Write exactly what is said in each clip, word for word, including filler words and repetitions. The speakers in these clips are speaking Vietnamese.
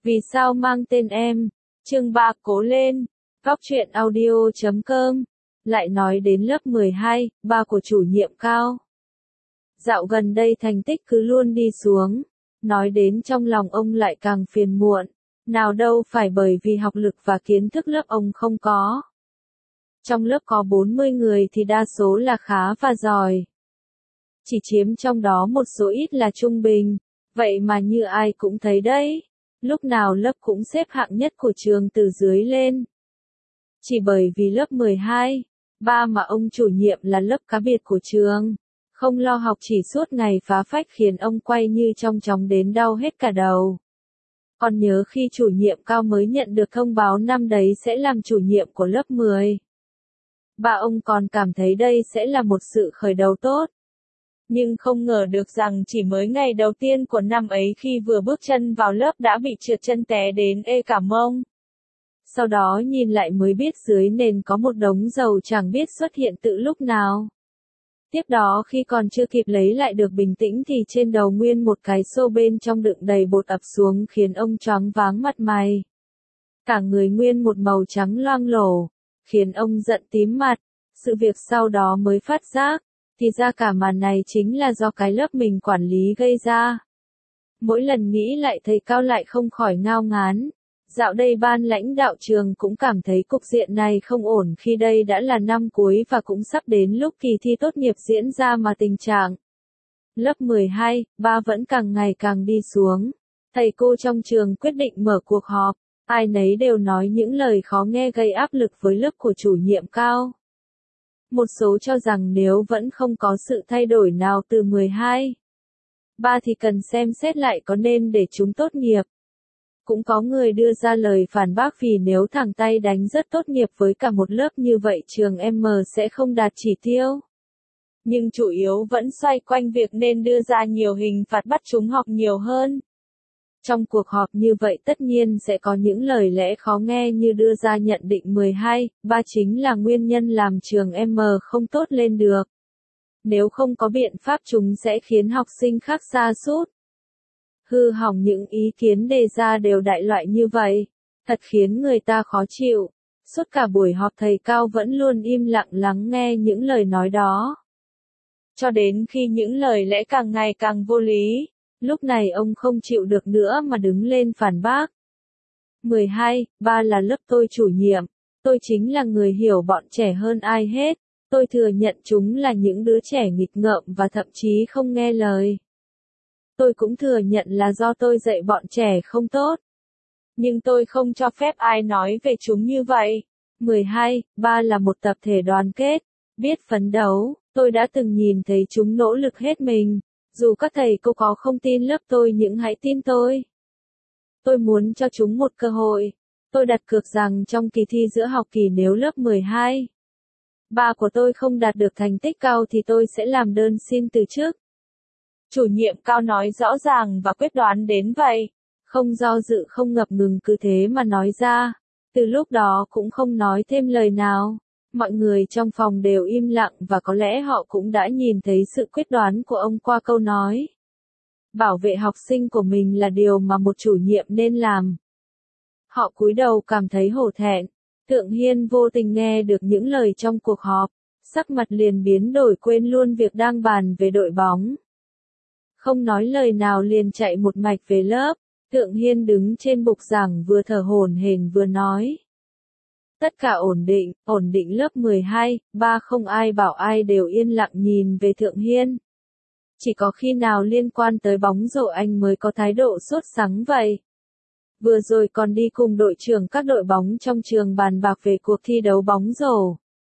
Vì sao mang tên em? Chương ba cố lên. Góc truyện audio chấm com. Lại nói đến lớp mười hai, ba của chủ nhiệm Cao. Dạo gần đây thành tích cứ luôn đi xuống. Nói đến trong lòng ông lại càng phiền muộn. Nào đâu phải bởi vì học lực và kiến thức lớp ông không có. Trong lớp có bốn mươi người thì đa số là khá và giỏi. Chỉ chiếm trong đó một số ít là trung bình. Vậy mà như ai cũng thấy đấy. Lúc nào lớp cũng xếp hạng nhất của trường từ dưới lên. Chỉ bởi vì lớp mười hai, ba mà ông chủ nhiệm là lớp cá biệt của trường. Không lo học chỉ suốt ngày phá phách khiến ông quay như trong chóng đến đau hết cả đầu. Còn nhớ khi chủ nhiệm Cao mới nhận được thông báo năm đấy sẽ làm chủ nhiệm của lớp mười. Ba ông còn cảm thấy đây sẽ là một sự khởi đầu tốt. Nhưng không ngờ được rằng chỉ mới ngày đầu tiên của năm ấy khi vừa bước chân vào lớp đã bị trượt chân té đến ê cả mông. Sau đó nhìn lại mới biết dưới nền có một đống dầu chẳng biết xuất hiện từ lúc nào. Tiếp đó khi còn chưa kịp lấy lại được bình tĩnh thì trên đầu nguyên một cái xô bên trong đựng đầy bột ập xuống khiến ông choáng váng mặt mày. Cả người nguyên một màu trắng loang lổ, khiến ông giận tím mặt. Sự việc sau đó mới phát giác. Thì ra cả màn này chính là do cái lớp mình quản lý gây ra. Mỗi lần nghĩ lại thấy Cao lại không khỏi ngao ngán. Dạo đây ban lãnh đạo trường cũng cảm thấy cục diện này không ổn khi đây đã là năm cuối và cũng sắp đến lúc kỳ thi tốt nghiệp diễn ra mà tình trạng lớp mười hai, ba vẫn càng ngày càng đi xuống. Thầy cô trong trường quyết định mở cuộc họp. Ai nấy đều nói những lời khó nghe gây áp lực với lớp của chủ nhiệm Cao. Một số cho rằng nếu vẫn không có sự thay đổi nào từ mười hai, ba thì cần xem xét lại có nên để chúng tốt nghiệp. Cũng có người đưa ra lời phản bác vì nếu thẳng tay đánh rất tốt nghiệp với cả một lớp như vậy trường M sẽ không đạt chỉ tiêu. Nhưng chủ yếu vẫn xoay quanh việc nên đưa ra nhiều hình phạt bắt chúng học nhiều hơn. Trong cuộc họp như vậy tất nhiên sẽ có những lời lẽ khó nghe như đưa ra nhận định mười hai, ba chính là nguyên nhân làm trường M không tốt lên được. Nếu không có biện pháp chúng sẽ khiến học sinh khác sa sút, hư hỏng. Những ý kiến đề ra đều đại loại như vậy, thật khiến người ta khó chịu. Suốt cả buổi họp thầy Cao vẫn luôn im lặng lắng nghe những lời nói đó. Cho đến khi những lời lẽ càng ngày càng vô lý. Lúc này ông không chịu được nữa mà đứng lên phản bác. mười hai, ba là lớp tôi chủ nhiệm. Tôi chính là người hiểu bọn trẻ hơn ai hết. Tôi thừa nhận chúng là những đứa trẻ nghịch ngợm và thậm chí không nghe lời. Tôi cũng thừa nhận là do tôi dạy bọn trẻ không tốt. Nhưng tôi không cho phép ai nói về chúng như vậy. mười hai, ba là một tập thể đoàn kết, biết phấn đấu. Tôi đã từng nhìn thấy chúng nỗ lực hết mình. Dù các thầy cô có không tin lớp tôi nhưng hãy tin tôi. Tôi muốn cho chúng một cơ hội. Tôi đặt cược rằng trong kỳ thi giữa học kỳ nếu lớp mười hai, ba của tôi không đạt được thành tích cao thì tôi sẽ làm đơn xin từ chức. Chủ nhiệm Cao nói rõ ràng và quyết đoán đến vậy. Không do dự không ngập ngừng cứ thế mà nói ra. Từ lúc đó cũng không nói thêm lời nào. Mọi người trong phòng đều im lặng và có lẽ họ cũng đã nhìn thấy sự quyết đoán của ông qua câu nói. Bảo vệ học sinh của mình là điều mà một chủ nhiệm nên làm. Họ cúi đầu cảm thấy hổ thẹn. Thượng Hiên vô tình nghe được những lời trong cuộc họp. Sắc mặt liền biến đổi quên luôn việc đang bàn về đội bóng. Không nói lời nào liền chạy một mạch về lớp. Thượng Hiên đứng trên bục giảng vừa thở hổn hển vừa nói. Tất cả ổn định, ổn định lớp mười hai, ba không ai bảo ai đều yên lặng nhìn về Thượng Hiên. Chỉ có khi nào liên quan tới bóng rổ anh mới có thái độ sốt sắng vậy. Vừa rồi còn đi cùng đội trưởng các đội bóng trong trường bàn bạc về cuộc thi đấu bóng rổ.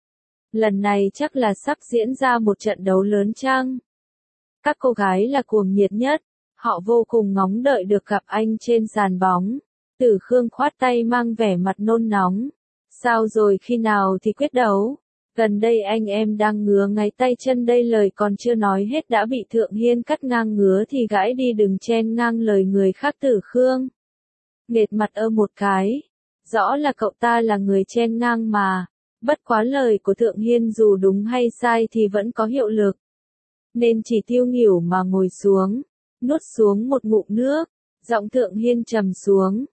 Lần này chắc là sắp diễn ra một trận đấu lớn chăng? Các cô gái là cuồng nhiệt nhất, họ vô cùng ngóng đợi được gặp anh trên sàn bóng. Tử Khương khoát tay mang vẻ mặt nôn nóng. Sao rồi khi nào thì quyết đấu? Gần đây anh em đang ngứa ngáy tay chân đây lời còn chưa nói hết đã bị Thượng Hiên cắt ngang ngứa thì gãi đi đừng chen ngang lời người khác. Tử Khương nghệt mặt ơ một cái. Rõ là cậu ta là người chen ngang mà. Bất quá lời của Thượng Hiên dù đúng hay sai thì vẫn có hiệu lực. Nên chỉ tiêu nghỉu mà ngồi xuống. Nuốt xuống một ngụm nước. Giọng Thượng Hiên trầm xuống.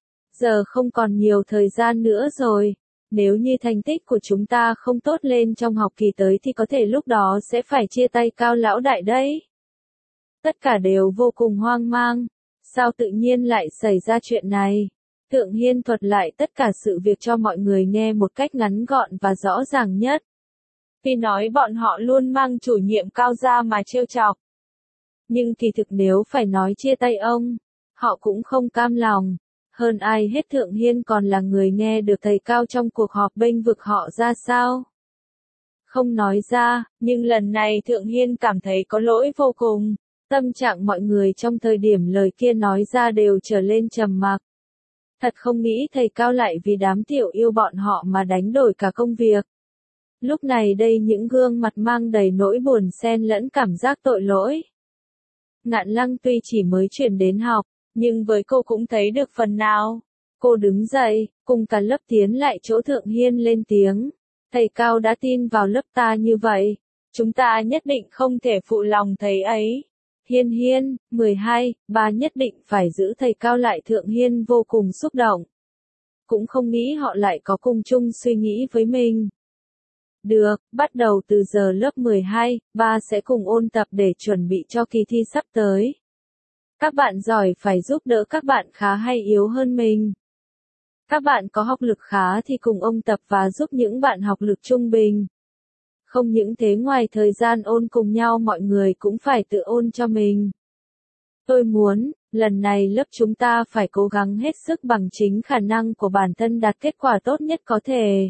giờ không còn nhiều thời gian nữa rồi. Nếu như thành tích của chúng ta không tốt lên trong học kỳ tới thì có thể lúc đó sẽ phải chia tay Cao lão đại đấy. Tất cả đều vô cùng hoang mang. Sao tự nhiên lại xảy ra chuyện này? Thượng Hiên thuật lại tất cả sự việc cho mọi người nghe một cách ngắn gọn và rõ ràng nhất. Khi nói bọn họ luôn mang chủ nhiệm Cao ra mà trêu chọc. Nhưng kỳ thực nếu phải nói chia tay ông, họ cũng không cam lòng. Hơn ai hết Thượng Hiên còn là người nghe được thầy Cao trong cuộc họp bênh vực họ ra sao. Không nói ra, nhưng lần này Thượng Hiên cảm thấy có lỗi vô cùng. Tâm trạng mọi người trong thời điểm lời kia nói ra đều trở lên trầm mặc. Thật không nghĩ thầy Cao lại vì đám tiểu yêu bọn họ mà đánh đổi cả công việc. Lúc này đây những gương mặt mang đầy nỗi buồn xen lẫn cảm giác tội lỗi. Ngạn Lăng tuy chỉ mới chuyển đến học, nhưng với cô cũng thấy được phần nào. Cô đứng dậy, cùng cả lớp tiến lại chỗ Thượng Hiên lên tiếng. Thầy Cao đã tin vào lớp ta như vậy. Chúng ta nhất định không thể phụ lòng thầy ấy. Hiên Hiên, mười hai, ba nhất định phải giữ thầy Cao lại. Thượng Hiên vô cùng xúc động. Cũng không nghĩ họ lại có cùng chung suy nghĩ với mình. Được, bắt đầu từ giờ lớp mười hai, ba sẽ cùng ôn tập để chuẩn bị cho kỳ thi sắp tới. Các bạn giỏi phải giúp đỡ các bạn khá hay yếu hơn mình. Các bạn có học lực khá thì cùng ôn tập và giúp những bạn học lực trung bình. Không những thế ngoài thời gian ôn cùng nhau mọi người cũng phải tự ôn cho mình. Tôi muốn, lần này lớp chúng ta phải cố gắng hết sức bằng chính khả năng của bản thân đạt kết quả tốt nhất có thể.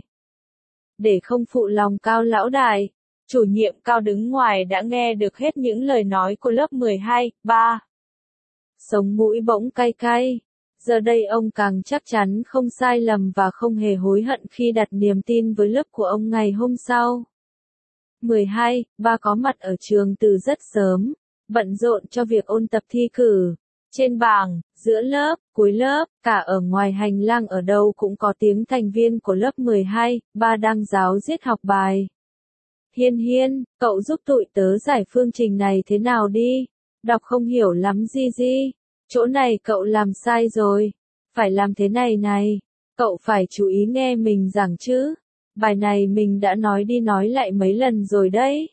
Để không phụ lòng Cao lão đại, chủ nhiệm Cao đứng ngoài đã nghe được hết những lời nói của lớp mười hai, ba. Sống mũi bỗng cay cay. Giờ đây ông càng chắc chắn không sai lầm và không hề hối hận khi đặt niềm tin với lớp của ông ngày hôm sau. mười hai, ba có mặt ở trường từ rất sớm, bận rộn cho việc ôn tập thi cử. Trên bảng, giữa lớp, cuối lớp, cả ở ngoài hành lang ở đâu cũng có tiếng thành viên của lớp mười hai, ba đang giáo diết học bài. Hiên Hiên, cậu giúp tụi tớ giải phương trình này thế nào đi? Đọc không hiểu lắm gì gì. Chỗ này cậu làm sai rồi. Phải làm thế này này. Cậu phải chú ý nghe mình giảng chứ. Bài này mình đã nói đi nói lại mấy lần rồi đấy.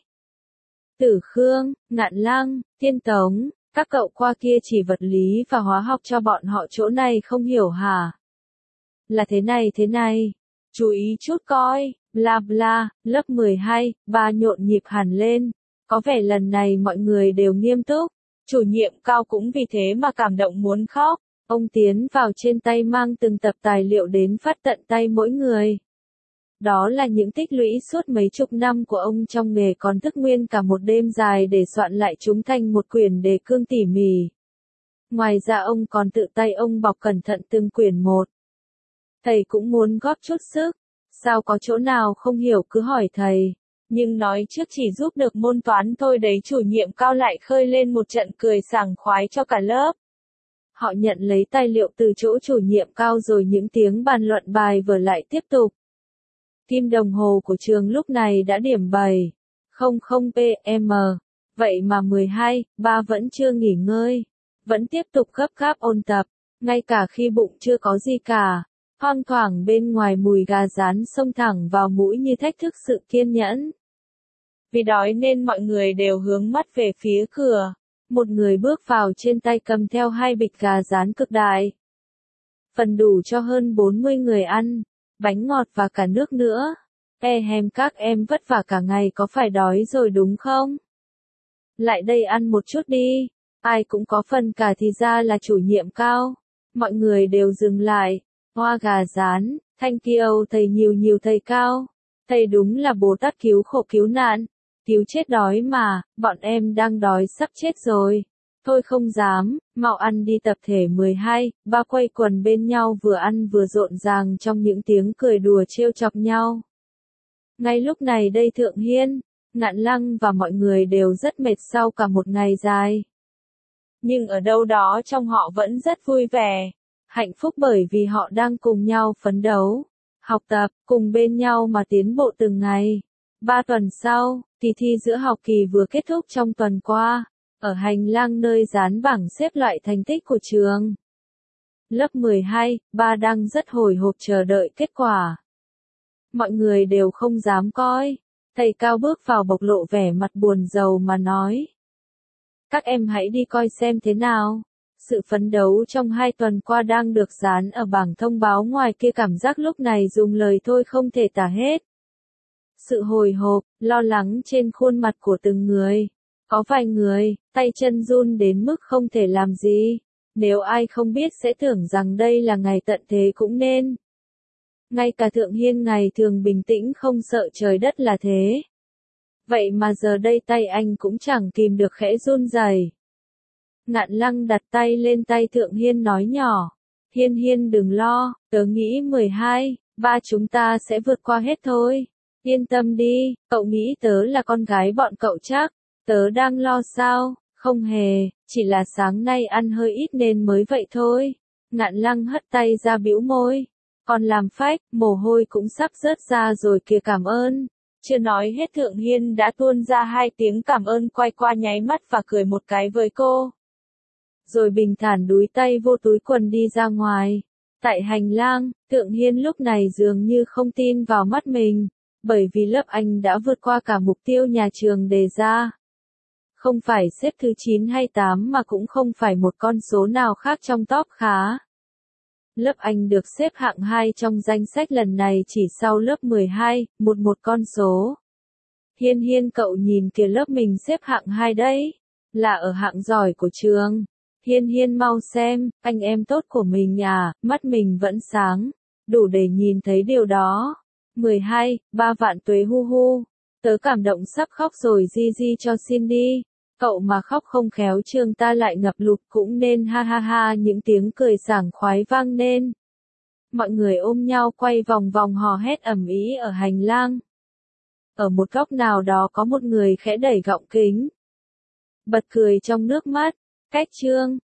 Tử Khương, Ngạn Lăng, Thiên Tống, các cậu qua kia chỉ vật lý và hóa học cho bọn họ chỗ này không hiểu hả? Là thế này thế này. Chú ý chút coi, bla bla, lớp mười hai, ba nhộn nhịp hẳn lên. Có vẻ lần này mọi người đều nghiêm túc. Chủ nhiệm Cao cũng vì thế mà cảm động muốn khóc. Ông tiến vào trên tay mang từng tập tài liệu đến phát tận tay mỗi người. Đó là những tích lũy suốt mấy chục năm của ông trong nghề còn thức nguyên cả một đêm dài để soạn lại chúng thành một quyển đề cương tỉ mỉ. Ngoài ra ông còn tự tay ông bọc cẩn thận từng quyển một. Thầy cũng muốn góp chút sức. Sao có chỗ nào không hiểu cứ hỏi thầy. Nhưng nói trước chỉ giúp được môn toán thôi đấy, chủ nhiệm Cao lại khơi lên một trận cười sảng khoái cho cả lớp. Họ nhận lấy tài liệu từ chỗ chủ nhiệm Cao rồi những tiếng bàn luận bài vở lại tiếp tục. Kim đồng hồ của trường lúc này đã điểm bảy không không pê em. Vậy mà mười hai, ba vẫn chưa nghỉ ngơi. Vẫn tiếp tục gấp gáp ôn tập. Ngay cả khi bụng chưa có gì cả. Thoang thoảng bên ngoài mùi gà rán xông thẳng vào mũi như thách thức sự kiên nhẫn. Vì đói nên mọi người đều hướng mắt về phía cửa. Một người bước vào trên tay cầm theo hai bịch gà rán cực đại. Phần đủ cho hơn bốn mươi người ăn. Bánh ngọt và cả nước nữa. E hèm các em vất vả cả ngày có phải đói rồi đúng không? Lại đây ăn một chút đi. Ai cũng có phần cả thì ra là chủ nhiệm Cao. Mọi người đều dừng lại. Hoa gà rán, thank you thầy nhiều nhiều thầy Cao. Thầy đúng là Bồ Tát cứu khổ cứu nạn. Cứu chết đói mà, bọn em đang đói sắp chết rồi. Thôi không dám, mau ăn đi. Tập thể mười hai, ba quây quần bên nhau vừa ăn vừa rộn ràng trong những tiếng cười đùa trêu chọc nhau. Ngay lúc này đây Thượng Hiên, Ngạn Lăng và mọi người đều rất mệt sau cả một ngày dài. Nhưng ở đâu đó trong họ vẫn rất vui vẻ, hạnh phúc bởi vì họ đang cùng nhau phấn đấu, học tập, cùng bên nhau mà tiến bộ từng ngày. Ba tuần sau, kỳ thi giữa học kỳ vừa kết thúc trong tuần qua. Ở hành lang nơi dán bảng xếp loại thành tích của trường. Lớp mười hai, ba đang rất hồi hộp chờ đợi kết quả. Mọi người đều không dám coi. Thầy Cao bước vào bộc lộ vẻ mặt buồn rầu mà nói. Các em hãy đi coi xem thế nào. Sự phấn đấu trong hai tuần qua đang được dán ở bảng thông báo ngoài kia, cảm giác lúc này dùng lời thôi không thể tả hết. Sự hồi hộp, lo lắng trên khuôn mặt của từng người. Có vài người, tay chân run đến mức không thể làm gì. Nếu ai không biết sẽ tưởng rằng đây là ngày tận thế cũng nên. Ngay cả Thượng Hiên ngày thường bình tĩnh không sợ trời đất là thế. Vậy mà giờ đây tay anh cũng chẳng kìm được khẽ run rẩy. Ngạn Lăng đặt tay lên tay Thượng Hiên nói nhỏ. Hiên Hiên đừng lo, tớ nghĩ mười hai, ba chúng ta sẽ vượt qua hết thôi. Yên tâm đi, cậu nghĩ tớ là con gái bọn cậu chắc. Tớ đang lo sao? Không hề, chỉ là sáng nay ăn hơi ít nên mới vậy thôi. Ngạn Lăng hất tay ra bĩu môi. Còn làm phách, mồ hôi cũng sắp rớt ra rồi kìa, cảm ơn. Chưa nói hết Thượng Hiên đã tuôn ra hai tiếng cảm ơn, quay qua nháy mắt và cười một cái với cô. Rồi bình thản đúi tay vô túi quần đi ra ngoài. Tại hành lang, Thượng Hiên lúc này dường như không tin vào mắt mình, bởi vì lớp anh đã vượt qua cả mục tiêu nhà trường đề ra. Không phải xếp thứ chín hay tám mà cũng không phải một con số nào khác trong top khá. Lớp anh được xếp hạng hai trong danh sách lần này chỉ sau lớp mười hai, một một con số. Hiên Hiên cậu nhìn kìa, lớp mình xếp hạng hai đấy, là ở hạng giỏi của trường. Hiên Hiên mau xem, anh em tốt của mình à, mắt mình vẫn sáng, đủ để nhìn thấy điều đó. mười hai, ba vạn tuế hu hu. Tớ cảm động sắp khóc rồi, di di cho xin đi. Cậu mà khóc không khéo trường ta lại ngập lụt cũng nên, ha ha ha, những tiếng cười sảng khoái vang lên. Mọi người ôm nhau quay vòng vòng hò hét ầm ĩ ở hành lang. Ở một góc nào đó có một người khẽ đẩy gọng kính. Bật cười trong nước mắt. Cách chương